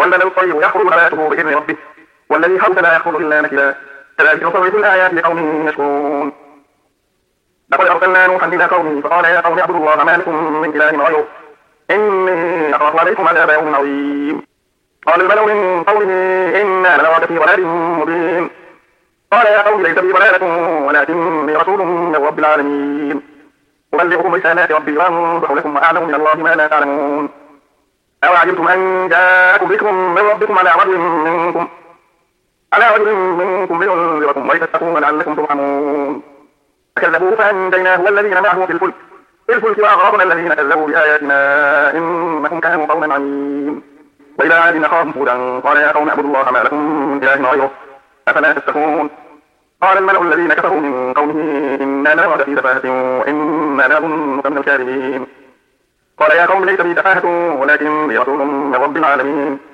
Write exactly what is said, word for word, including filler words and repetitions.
والبلد الطيب يخرج نباته بإذن ربه والذي خبث لا يخرج إلا نكدا كذلك نصرف الآيات لقوم يشكرون. لقد أرسلنا نوحا إلى قومه فقال يا قوم اعبدوا الله ما لكم من إله غيره إني أخاف عليكم عذاب يوم عظيم. قال الملأ من قومه إنا لنراك في ضلال مبين. قال يا قوم ليس بي ضلالة ولكني رسول من رب العالمين أبلغكم رسالات ربي وأنصح لكم وأعلم من الله ما لا تعلمون. أو عجبتم أن جاءكم ذكر من ربكم على رجل منكم على رجل منكم لينذركم ولتتقوا لعلكم ترحمون. فكذبوه فأنجيناه والذين معه في الفلك في الفلك وأغرقنا الذين كذبوا بآياتنا إنهم كانوا قوما عمين. وإلى عاد أخاهم هودا قال يا قوم اعبدوا الله ما لكم من إله غيره أفلا تتقون. قال الملأ الذين كفروا من قومه إنا لنراك في سفاهة وإنا لنظنك من الكاذبين. قال يا قوم ليس بي سفاهة ولكني رسول من رب العالمين